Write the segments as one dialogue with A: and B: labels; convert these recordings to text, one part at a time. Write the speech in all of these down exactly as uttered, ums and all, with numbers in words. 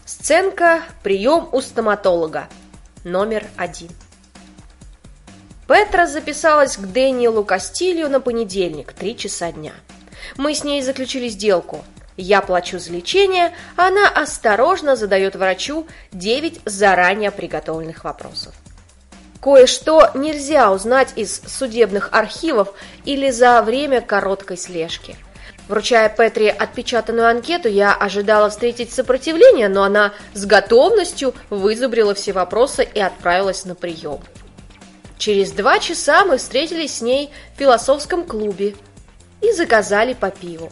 A: Сценка «Прием у стоматолога» номер один. Петра записалась к Дэниелу Кастилью на понедельник, три часа дня. Мы с ней заключили сделку. Я плачу за лечение, а она осторожно задает врачу девять заранее приготовленных вопросов. Кое-что нельзя узнать из судебных архивов или за время короткой слежки. Вручая Петре отпечатанную анкету, я ожидала встретить сопротивление, но она с готовностью вызубрила все вопросы и отправилась на прием. Через два часа мы встретились с ней в философском клубе и заказали по пиву.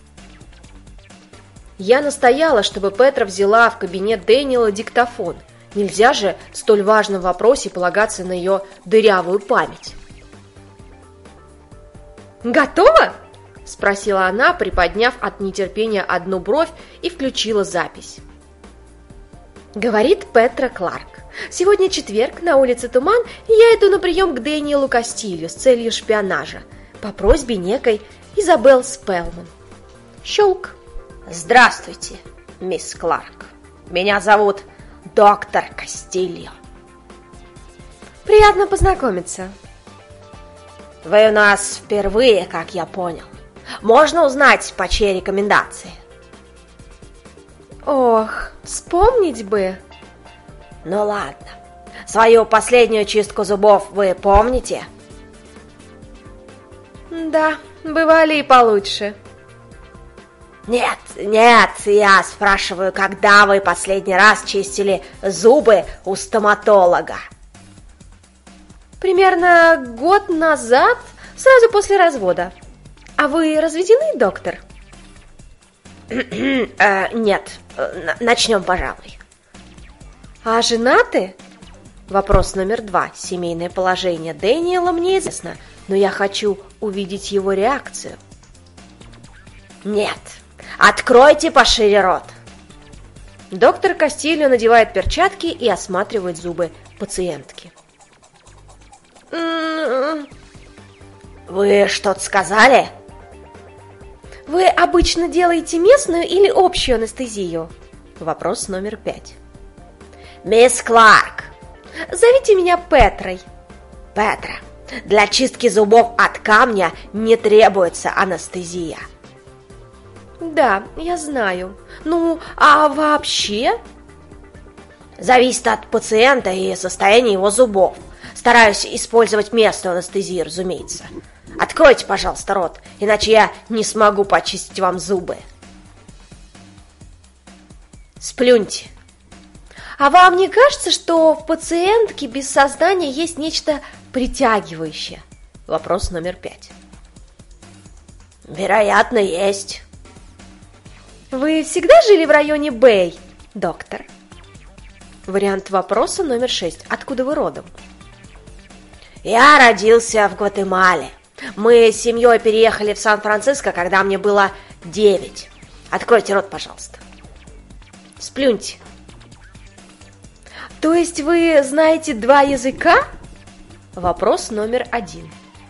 A: Я настояла, чтобы Петра взяла в кабинет Дэниела диктофон. Нельзя же в столь важном вопросе полагаться на ее дырявую память. «Готова?» — спросила она, приподняв от нетерпения одну бровь, и включила запись. Говорит Петра Кларк. Сегодня четверг, на улице туман, и я иду на прием к Дэниелу Кастилью с целью шпионажа по просьбе некой Изабелл Спелман. Щелк.
B: Здравствуйте, мисс Кларк. Меня зовут доктор Кастильо.
A: Приятно познакомиться.
B: Вы у нас впервые, как я понял. Можно узнать, по чьей рекомендации?
A: Ох, вспомнить бы.
B: Ну ладно. Свою последнюю чистку зубов вы помните?
A: Да, бывали и получше.
B: Нет, нет, я спрашиваю, когда вы последний раз чистили зубы у стоматолога?
A: Примерно год назад, сразу после развода. А вы разведены, доктор?
B: э, нет, начнем, пожалуй.
A: А женаты? Вопрос номер два. Семейное положение Дэниела мне известно, но я хочу увидеть его реакцию.
B: Нет, откройте пошире рот.
A: Доктор Кастильо надевает перчатки и осматривает зубы пациентки.
B: Вы что-то сказали?
A: Вы обычно делаете местную или общую анестезию? Вопрос номер пять.
B: Мисс Кларк.
A: Зовите меня Петрой.
B: Петра, для чистки зубов от камня не требуется анестезия.
A: Да, я знаю. Ну, а вообще?
B: Зависит от пациента и состояния его зубов. Стараюсь использовать местную анестезию, разумеется. Откройте, пожалуйста, рот, иначе я не смогу почистить вам зубы. Сплюньте.
A: А вам не кажется, что в пациентке без сознания есть нечто притягивающее? Вопрос номер пять.
B: Вероятно, есть.
A: Вы всегда жили в районе Бэй, доктор? Вариант вопроса номер шесть. Откуда вы родом?
B: Я родился в Гватемале. Мы с семьей переехали в Сан-Франциско, когда мне было девять. Откройте рот, пожалуйста.
A: Сплюньте. То есть вы знаете два языка? Вопрос номер один.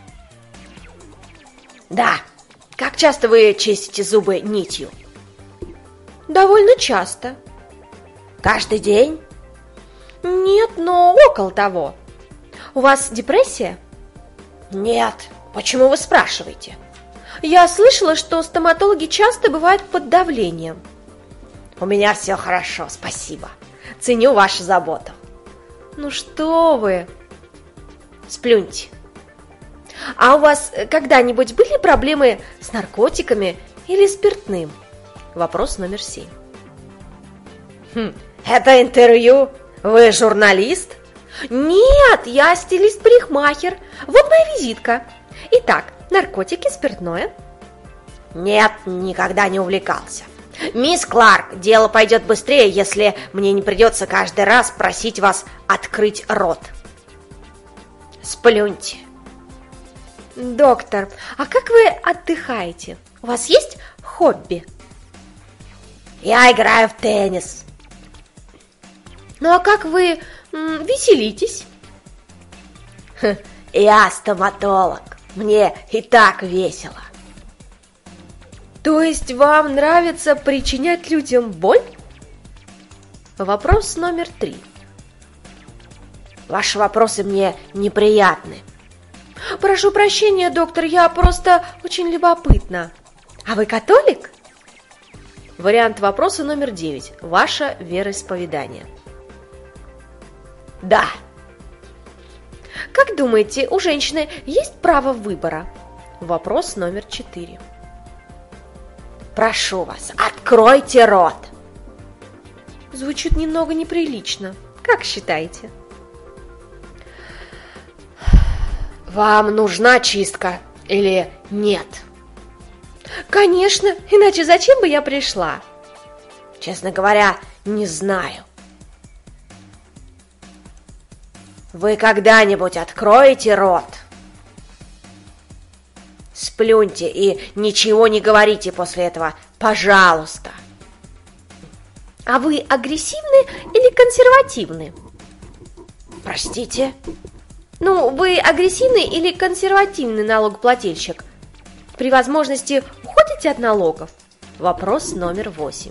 B: Да. Как часто вы чистите зубы нитью?
A: Довольно часто.
B: Каждый день?
A: Нет, но около того. У вас депрессия?
B: Нет. Почему вы спрашиваете?
A: Я слышала, что стоматологи часто бывают под давлением.
B: У меня все хорошо, спасибо. Ценю вашу заботу.
A: Ну что вы?
B: Сплюньте.
A: А у вас когда-нибудь были проблемы с наркотиками или спиртным? Вопрос номер семь.
B: Хм, это интервью? Вы журналист?
A: Нет, я стилист-парикмахер. Вот моя визитка. Итак, наркотики, спиртное?
B: Нет, никогда не увлекался. Мисс Кларк, дело пойдет быстрее, если мне не придется каждый раз просить вас открыть рот. Сплюньте.
A: Доктор, а как вы отдыхаете? У вас есть хобби?
B: Я играю в теннис.
A: Ну а как вы м, веселитесь?
B: Я стоматолог. Мне и так весело.
A: То есть вам нравится причинять людям боль? Вопрос номер три.
B: Ваши вопросы мне неприятны.
A: Прошу прощения, доктор, я просто очень любопытна. А вы католик? Вариант вопроса номер девять. Ваше вероисповедание.
B: Да.
A: Как думаете, у женщины есть право выбора? Вопрос номер четыре.
B: Прошу вас, откройте рот.
A: Звучит немного неприлично. Как считаете?
B: Вам нужна чистка или нет?
A: Конечно, иначе зачем бы я пришла?
B: Честно говоря, не знаю. Вы когда-нибудь откроете рот? Сплюньте и ничего не говорите после этого, пожалуйста.
A: А вы агрессивны или консервативны?
B: Простите?
A: Ну, вы агрессивный или консервативный налогоплательщик? При возможности уходите от налогов? Вопрос номер восемь.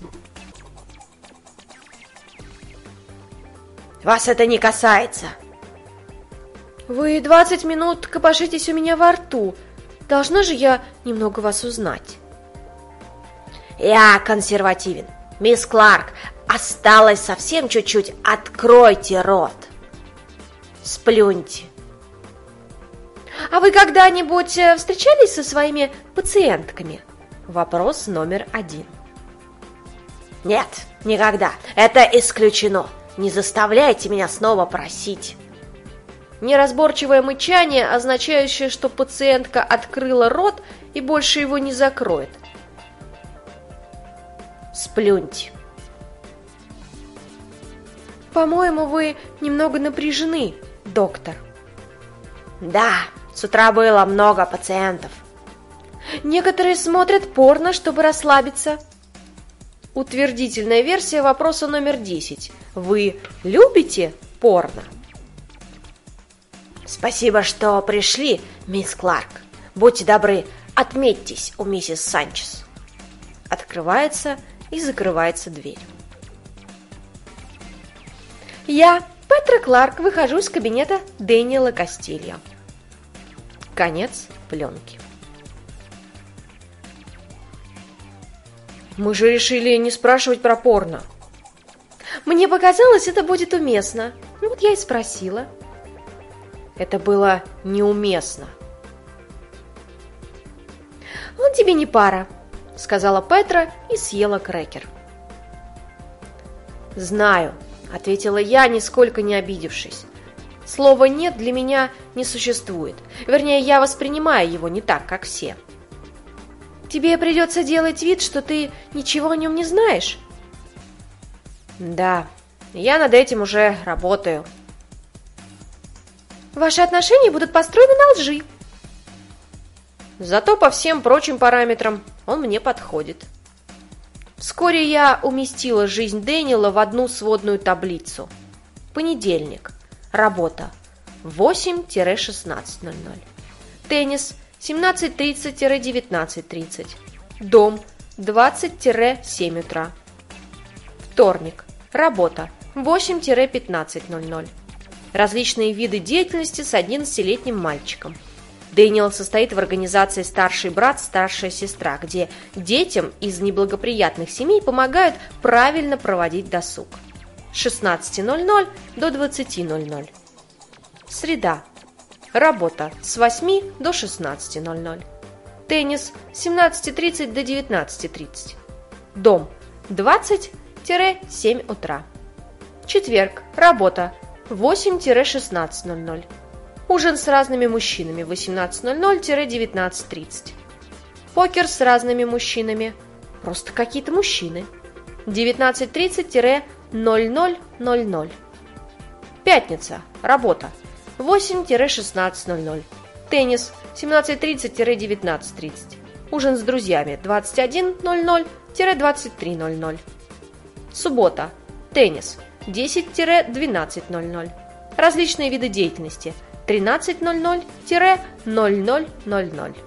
B: Вас это не касается.
A: Вы двадцать минут копошитесь у меня во рту. Должна же я немного вас узнать.
B: Я консервативен. Мисс Кларк, осталось совсем чуть-чуть. Откройте рот. Сплюньте.
A: А вы когда-нибудь встречались со своими пациентками? Вопрос номер один.
B: Нет, никогда. Это исключено. Не заставляйте меня снова просить.
A: Неразборчивое мычание, означающее, что пациентка открыла рот и больше его не закроет.
B: Сплюньте.
A: По-моему, вы немного напряжены, доктор.
B: Да, с утра было много пациентов.
A: Некоторые смотрят порно, чтобы расслабиться. Утвердительная версия вопроса номер десять. Вы любите порно?
B: Спасибо, что пришли, мисс Кларк. Будьте добры, отметьтесь у миссис Санчес.
A: Открывается и закрывается дверь. Я, Петра Кларк, выхожу из кабинета Дэниела Кастильо. Конец пленки. Мы же решили не спрашивать про порно. Мне показалось, это будет уместно. Ну вот я и спросила. Это было неуместно. «Он тебе не пара», — сказала Петра и съела крекер. «Знаю», — ответила я, нисколько не обидевшись. Слова «нет» для меня не существует. Вернее, я воспринимаю его не так, как все. «Тебе придется делать вид, что ты ничего о нем не знаешь?» «Да, я над этим уже работаю». «Ваши отношения будут построены на лжи». Зато по всем прочим параметрам он мне подходит. Вскоре я уместила жизнь Дэниела в одну сводную таблицу. Понедельник. Работа. восемь-шестнадцать ноль ноль. Теннис. семнадцать тридцать - девятнадцать тридцать. Дом. двадцать-семь утра. Вторник. Работа. восемь-пятнадцать ноль ноль. Различные виды деятельности с одиннадцатилетним мальчиком. Дэниел состоит в организации «Старший брат, старшая сестра», где детям из неблагоприятных семей помогают правильно проводить досуг. С шестнадцати ноль-ноль до двадцати ноль-ноль. Среда. Работа с восьми до шестнадцати ноль-ноль. Теннис с семнадцати тридцати до девятнадцати тридцати. Дом. двадцать-семь утра. Четверг. Работа. восемь-шестнадцать ноль-ноль. Ужин с разными мужчинами. восемнадцать ноль-ноль - девятнадцать тридцать. Покер с разными мужчинами. Просто какие-то мужчины. девятнадцать тридцать - ноль-ноль ноль-ноль. Пятница. Работа. восемь-шестнадцать ноль-ноль. Теннис. семнадцать тридцать - девятнадцать тридцать. Ужин с друзьями. двадцать один ноль-ноль - двадцать три ноль-ноль. Суббота. Теннис. десять-двенадцать ноль-ноль. Различные виды деятельности. тринадцать ноль-ноль - ноль-ноль ноль-ноль.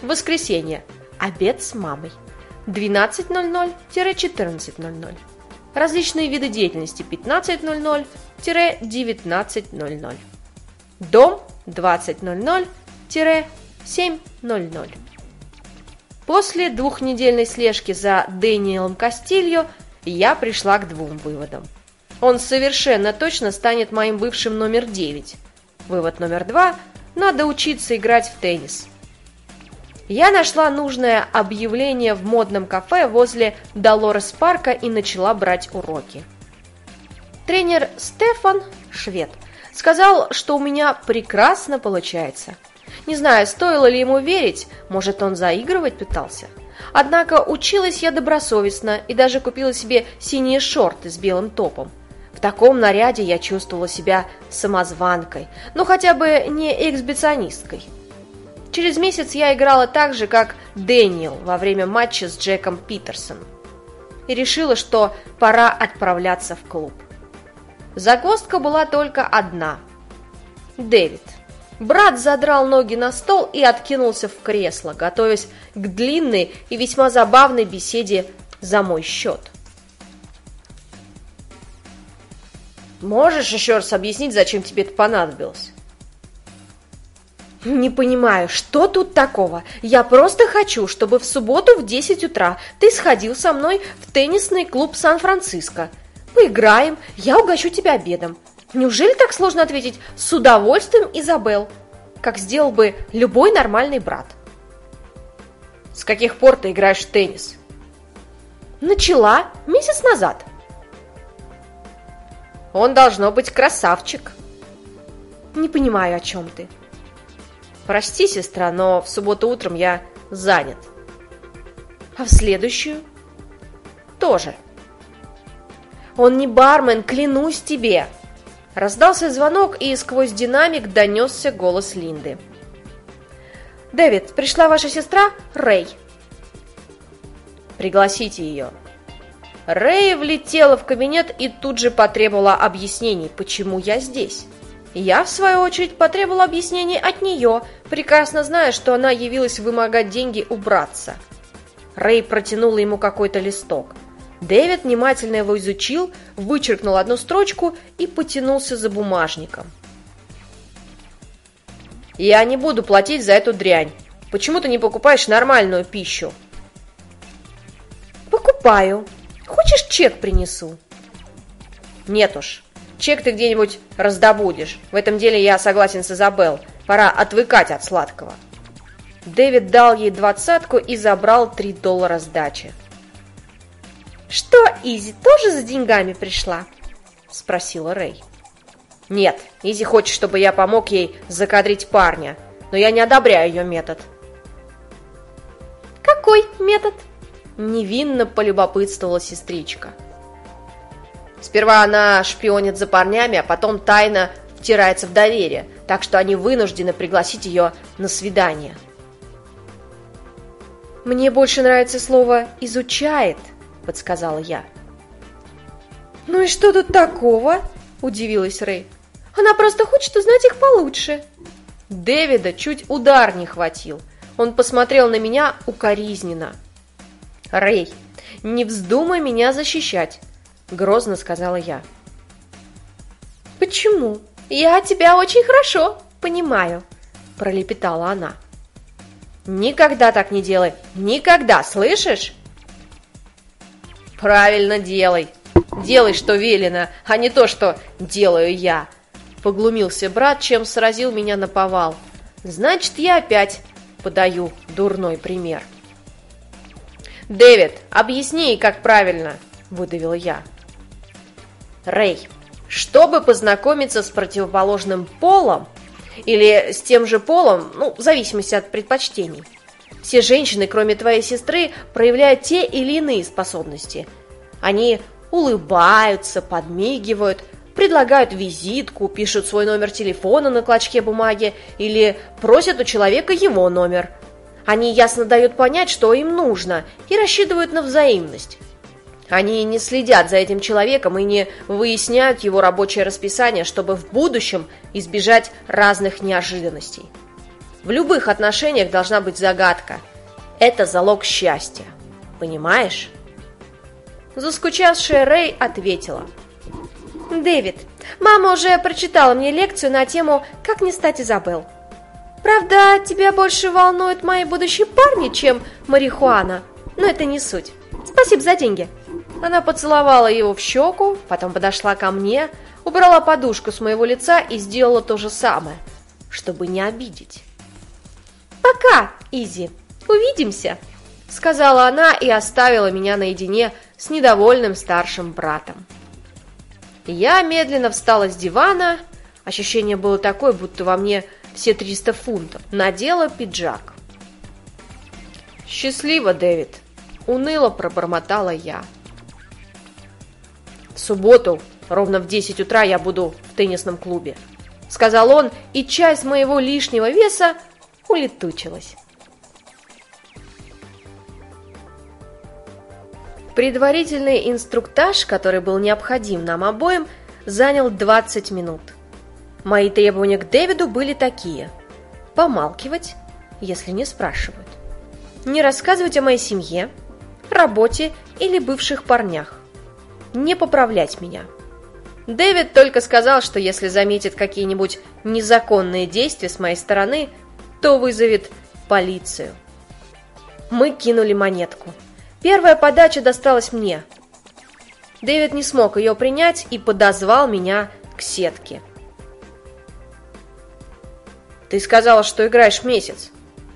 A: Воскресенье. Обед с мамой. двенадцать ноль-ноль - четырнадцать ноль-ноль. Различные виды деятельности пятнадцать ноль ноль - девятнадцать ноль ноль. Дом двадцать ноль ноль - семь ноль ноль. После двухнедельной слежки за Дэниелом Кастильо я пришла к двум выводам. Он совершенно точно станет моим бывшим номер девять. Вывод номер два – надо учиться играть в теннис. Я нашла нужное объявление в модном кафе возле Долорес-парка и начала брать уроки. Тренер Стефан, швед, сказал, что у меня прекрасно получается. Не знаю, стоило ли ему верить, может, он заигрывать пытался. Однако училась я добросовестно и даже купила себе синие шорты с белым топом. В таком наряде я чувствовала себя самозванкой, но хотя бы не эксбиционисткой. Через месяц я играла так же, как Дэниел во время матча с Джеком Питерсоном. И решила, что пора отправляться в клуб. Загвоздка была только одна. Дэвид. Брат задрал ноги на стол и откинулся в кресло, готовясь к длинной и весьма забавной беседе за мой счет. «Можешь еще раз объяснить, зачем тебе это понадобилось?» «Не понимаю, что тут такого? Я просто хочу, чтобы в субботу в десять утра ты сходил со мной в теннисный клуб Сан-Франциско. Поиграем, я угощу тебя обедом. Неужели так сложно ответить «с удовольствием, Изабелл», как сделал бы любой нормальный брат?» «С каких пор ты играешь в теннис?» «Начала месяц назад». «Он должно быть красавчик». «Не понимаю, о чем ты». «Прости, сестра, но в субботу утром я занят». «А в следующую?» «Тоже». «Он не бармен, клянусь тебе!» Раздался звонок, и сквозь динамик донесся голос Линды. «Дэвид, пришла ваша сестра Рэй». «Пригласите ее». Рэй влетела в кабинет и тут же потребовала объяснений, почему я здесь. Я, в свою очередь, потребовала объяснений от нее, прекрасно зная, что она явилась вымогать деньги у братца. Рэй протянула ему какой-то листок. Дэвид внимательно его изучил, вычеркнул одну строчку и потянулся за бумажником. «Я не буду платить за эту дрянь. Почему ты не покупаешь нормальную пищу?» «Покупаю. Хочешь, чек принесу?» «Нет уж. Чек ты где-нибудь раздобудешь. В этом деле я согласен с Изабелл. Пора отвыкать от сладкого». Дэвид дал ей двадцатку и забрал три доллара сдачи. «Что, Изи тоже за деньгами пришла?» — спросила Рэй. «Нет, Изи хочет, чтобы я помог ей закадрить парня, но я не одобряю ее метод». «Какой метод?» — невинно полюбопытствовала сестричка. «Сперва она шпионит за парнями, а потом тайно втирается в доверие, так что они вынуждены пригласить ее на свидание». «Мне больше нравится слово «изучает», — подсказала я. «Ну и что тут такого?» — удивилась Рэй. «Она просто хочет узнать их получше». Дэвида чуть удар не хватил. Он посмотрел на меня укоризненно. «Рэй, не вздумай меня защищать», — грозно сказала я. «Почему? Я тебя очень хорошо понимаю», — пролепетала она. «Никогда так не делай! Никогда, слышишь?» «Правильно делай! Делай, что велено, а не то, что делаю я!» Поглумился брат, чем сразил меня наповал. «Значит, я опять подаю дурной пример». «Дэвид, объясни ей, как правильно!» — выдавила я. «Рэй, чтобы познакомиться с противоположным полом, или с тем же полом, ну, в зависимости от предпочтений. Все женщины, кроме твоей сестры, проявляют те или иные способности. Они улыбаются, подмигивают, предлагают визитку, пишут свой номер телефона на клочке бумаги или просят у человека его номер. Они ясно дают понять, что им нужно, и рассчитывают на взаимность. Они не следят за этим человеком и не выясняют его рабочее расписание, чтобы в будущем избежать разных неожиданностей. В любых отношениях должна быть загадка. Это залог счастья. Понимаешь? Заскучавшая Рэй ответила: «Дэвид, мама уже прочитала мне лекцию на тему «Как не стать Изабелл». Правда, тебя больше волнуют мои будущие парни, чем марихуана, но это не суть. Спасибо за деньги». Она поцеловала его в щеку, потом подошла ко мне, убрала подушку с моего лица и сделала то же самое, чтобы не обидеть. «Пока, Изи, увидимся», — сказала она и оставила меня наедине с недовольным старшим братом. Я медленно встала с дивана, ощущение было такое, будто во мне все триста фунтов, надела пиджак. «Счастливо, Дэвид», — уныло пробормотала я. «В субботу ровно в десять утра я буду в теннисном клубе», — сказал он, и часть моего лишнего веса улетучилась. Предварительный инструктаж, который был необходим нам обоим, занял двадцать минут. Мои требования к Дэвиду были такие: помалкивать, если не спрашивают, не рассказывать о моей семье, работе или бывших парнях, не поправлять меня. Дэвид только сказал, что если заметит какие-нибудь незаконные действия с моей стороны, то вызовет полицию. Мы кинули монетку. Первая подача досталась мне. Дэвид не смог ее принять и подозвал меня к сетке. «Ты сказала, что играешь месяц».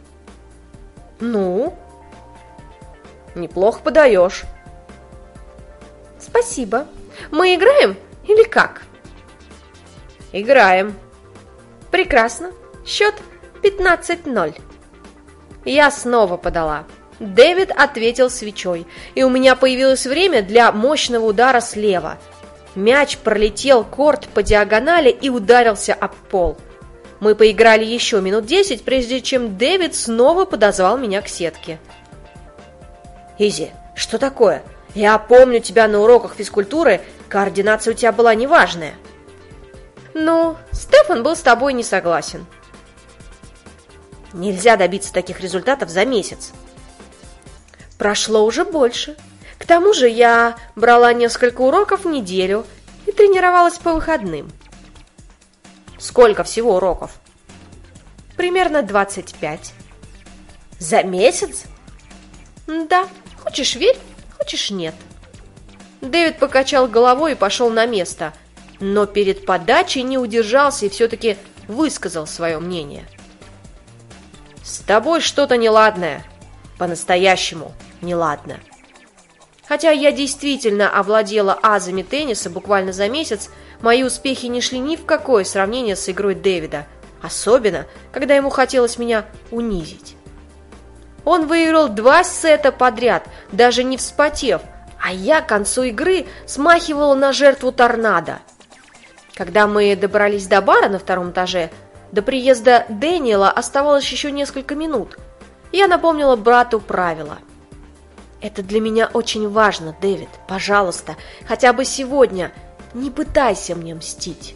A: «Ну?» «Неплохо подаешь». «Спасибо. Мы играем или как?» «Играем». «Прекрасно. Счет пятнадцать ноль». Я снова подала. Дэвид ответил свечой, и у меня появилось время для мощного удара слева. Мяч пролетел корт по диагонали и ударился об пол. Мы поиграли еще минут десять, прежде чем Дэвид снова подозвал меня к сетке. «Изи, что такое? Я помню тебя на уроках физкультуры, координация у тебя была неважная». «Ну, Стефан был с тобой не согласен». «Нельзя добиться таких результатов за месяц». «Прошло уже больше. К тому же я брала несколько уроков в неделю и тренировалась по выходным». «Сколько всего уроков?» «Примерно двадцать пять». «За месяц?» «Да. Хочешь верь, хочешь нет». Дэвид покачал головой и пошел на место, но перед подачей не удержался и все-таки высказал свое мнение. «С тобой что-то неладное. По-настоящему неладно». Хотя я действительно овладела азами тенниса буквально за месяц, мои успехи не шли ни в какое сравнение с игрой Дэвида, особенно, когда ему хотелось меня унизить. Он выиграл два сета подряд, даже не вспотев, а я к концу игры смахивала на жертву торнадо. Когда мы добрались до бара на втором этаже, до приезда Дэниела оставалось еще несколько минут. Я напомнила брату правила. «Это для меня очень важно, Дэвид. Пожалуйста, хотя бы сегодня не пытайся мне мстить».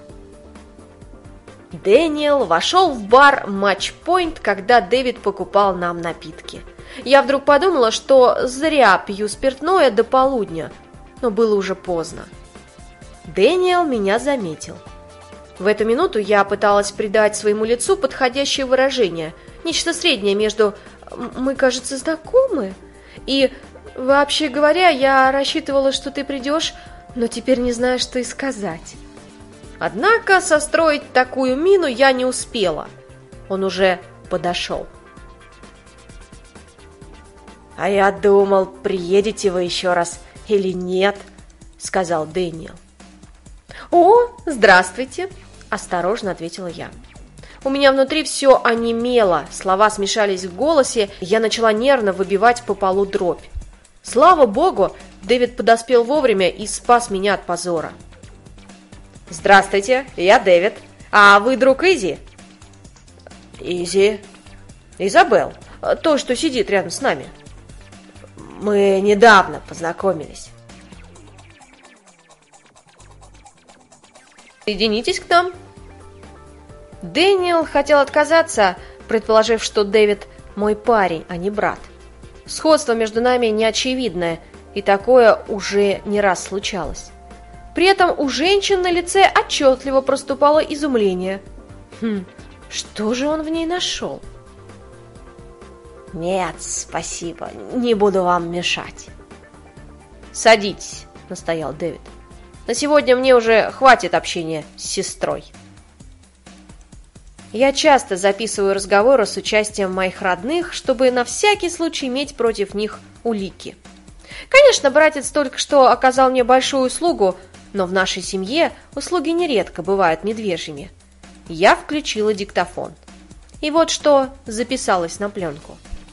A: Дэниел вошел в бар «Матчпойнт», когда Дэвид покупал нам напитки. Я вдруг подумала, что зря пью спиртное до полудня, но было уже поздно. Дэниел меня заметил. В эту минуту я пыталась придать своему лицу подходящее выражение, нечто среднее между «мы, кажется, знакомы» и «вообще говоря, я рассчитывала, что ты придешь, но теперь не знаю, что и сказать». Однако состроить такую мину я не успела. Он уже подошел. «А я думал, приедете вы еще раз или нет», — сказал Дэниел. «О, здравствуйте», — осторожно ответила я. У меня внутри все онемело, слова смешались в голосе, и я начала нервно выбивать по полу дробь. Слава богу, Дэвид подоспел вовремя и спас меня от позора. «Здравствуйте, я Дэвид. А вы друг Изи?» «Изи?» «Изабелл, той, что сидит рядом с нами». «Мы недавно познакомились». «Соединитесь к нам». Дэниел хотел отказаться, предположив, что Дэвид мой парень, а не брат. Сходство между нами неочевидное, и такое уже не раз случалось. При этом у женщин на лице отчетливо проступало изумление. Хм, что же он в ней нашел?
B: Нет, спасибо, не буду вам мешать.
A: Садитесь, настоял Дэвид. На сегодня мне уже хватит общения с сестрой. Я часто записываю разговоры с участием моих родных, чтобы на всякий случай иметь против них улики. Конечно, братец только что оказал мне большую услугу, но в нашей семье услуги нередко бывают медвежьими. Я включила диктофон. И вот что записалось на пленку.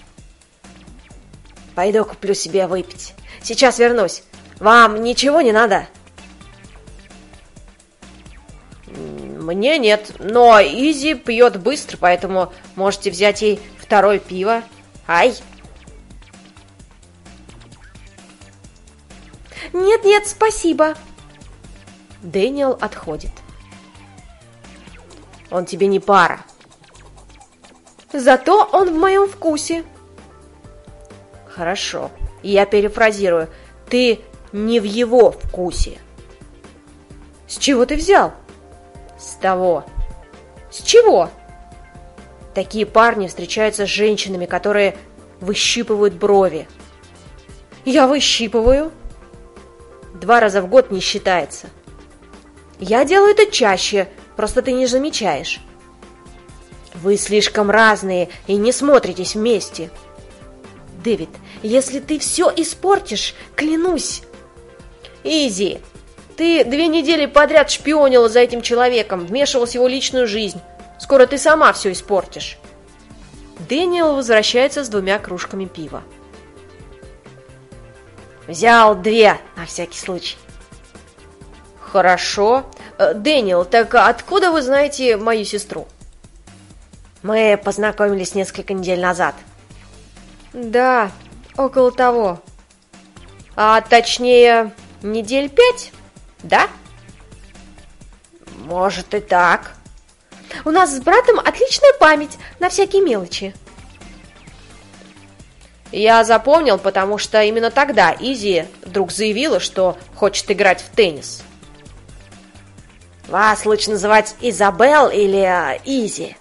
B: Пойду куплю себе выпить. Сейчас вернусь. Вам ничего не надо?
A: Мне нет, но Изи пьет быстро, поэтому можете взять ей второе пиво. Ай!
B: Нет-нет, спасибо.
A: Дэниел отходит. Он тебе не пара.
B: Зато он в моем вкусе.
A: Хорошо, я перефразирую. Ты не в его вкусе.
B: С чего ты взял?
A: С того.
B: С чего?
A: Такие парни встречаются с женщинами, которые выщипывают брови.
B: Я выщипываю?
A: Два раза в год не считается.
B: Я делаю это чаще, просто ты не замечаешь.
A: Вы слишком разные и не смотритесь вместе.
B: Дэвид, если ты все испортишь, клянусь.
A: Изи, ты две недели подряд шпионила за этим человеком, вмешивалась в его личную жизнь. Скоро ты сама все испортишь. Дэниел возвращается с двумя кружками пива.
B: Взял две, на всякий случай.
A: Хорошо. Дэниел, так откуда вы знаете мою сестру?
B: Мы познакомились несколько недель назад.
A: Да, около того. А точнее, недель пять, да?
B: Может и так.
A: У нас с братом отличная память на всякие мелочи. Я запомнил, потому что именно тогда Изи вдруг заявила, что хочет играть в теннис.
B: Вас лучше называть Изабелл или Изи?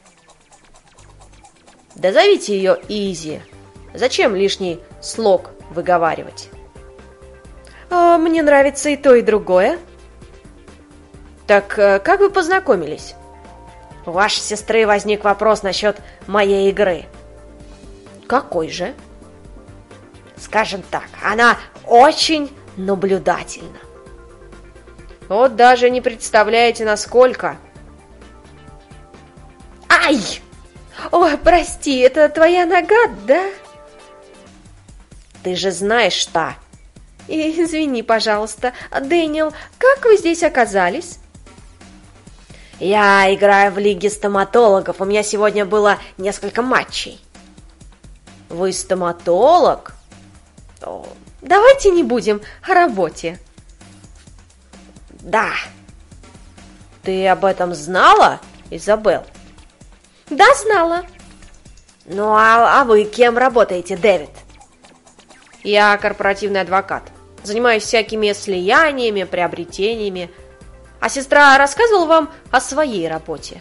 A: Да зовите ее Изи. Зачем лишний слог выговаривать?
B: А, мне нравится и то, и другое.
A: Так как вы познакомились?
B: У вашей сестры возник вопрос насчет моей игры.
A: Какой же?
B: Скажем так, она очень наблюдательна.
A: Вот даже не представляете, насколько.
B: Ай! Ой, прости, это твоя нога, да?
A: Ты же знаешь, что...
B: И, извини, пожалуйста, Дэниел, как вы здесь оказались?
A: Я играю в лиге стоматологов, у меня сегодня было несколько матчей. Вы стоматолог?
B: О, давайте не будем о работе.
A: Да. Ты об этом знала, Изабелл?
B: Да, знала.
A: Ну, а, а вы кем работаете, Дэвид? Я корпоративный адвокат. Занимаюсь всякими слияниями, приобретениями. А сестра рассказывала вам о своей работе?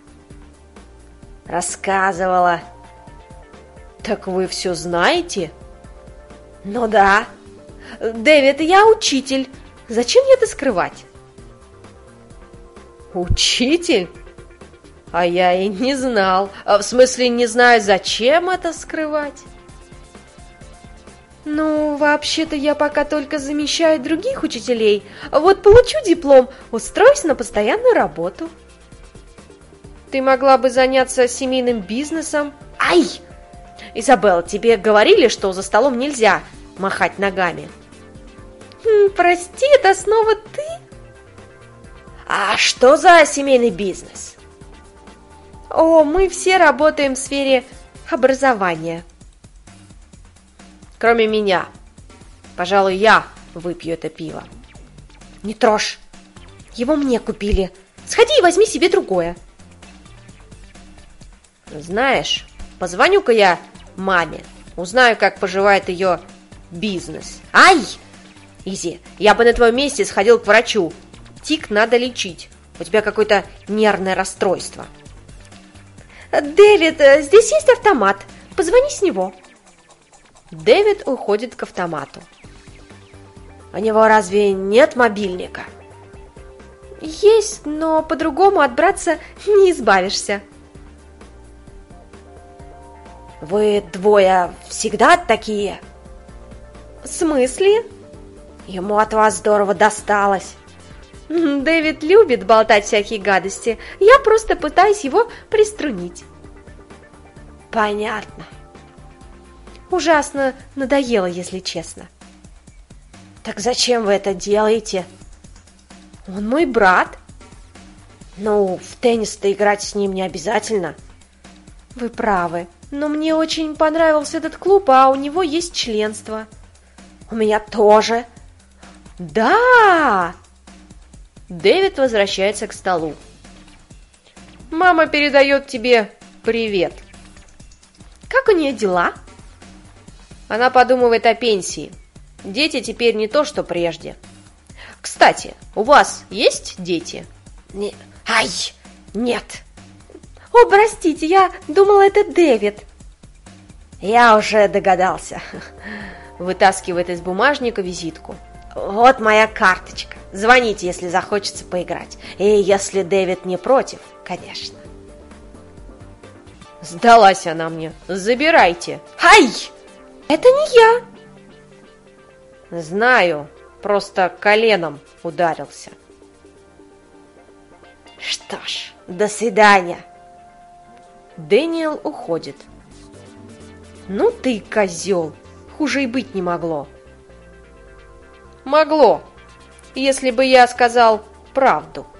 B: Рассказывала.
A: Так вы все знаете?
B: Ну да.
A: Дэвид, я учитель. Зачем мне это скрывать? Учитель? А я и не знал. В смысле, не знаю, зачем это скрывать.
B: Ну, вообще-то я пока только замещаю других учителей. Вот получу диплом, устроюсь на постоянную работу.
A: Ты могла бы заняться семейным бизнесом.
B: Ай!
A: Изабелла, тебе говорили, что за столом нельзя махать ногами?
B: Хм, прости, это снова ты?
A: А что за семейный бизнес?
B: О, мы все работаем в сфере образования.
A: Кроме меня. Пожалуй, я выпью это пиво.
B: Не трожь. Его мне купили. Сходи и возьми себе другое.
A: Знаешь, позвоню-ка я маме. Узнаю, как поживает ее бизнес.
B: Ай!
A: Изи, я бы на твоем месте сходил к врачу. Тик надо лечить. У тебя какое-то нервное расстройство.
B: Дэвид, здесь есть автомат. Позвони с него.
A: Дэвид уходит к автомату.
B: У него разве нет мобильника?
A: Есть, но по-другому от братца не избавишься.
B: Вы двое всегда такие?
A: В смысле?
B: Ему от вас здорово досталось.
A: Дэвид любит болтать всякие гадости. Я просто пытаюсь его приструнить.
B: Понятно.
A: Ужасно надоело, если честно.
B: Так зачем вы это делаете?
A: Он мой брат.
B: Ну, в теннис-то играть с ним не обязательно.
A: Вы правы, но мне очень понравился этот клуб, а у него есть членство.
B: У меня тоже.
A: Да! Дэвид возвращается к столу. Мама передает тебе привет. Как у нее дела? Она подумывает о пенсии. Дети теперь не то, что прежде. Кстати, у вас есть дети?
B: Не... Ай, нет.
A: О, простите, я думала, это Дэвид.
B: Я уже догадался.
A: Вытаскивает из бумажника визитку.
B: Вот моя карточка. Звоните, если захочется поиграть. И если Дэвид не против, конечно.
A: Сдалась она мне. Забирайте.
B: Ай! Это не
A: я. Знаю. Просто коленом ударился.
B: Что ж, до свидания.
A: Дэниел уходит. Ну ты козел. Хуже и быть не могло. Могло, если бы я сказал правду.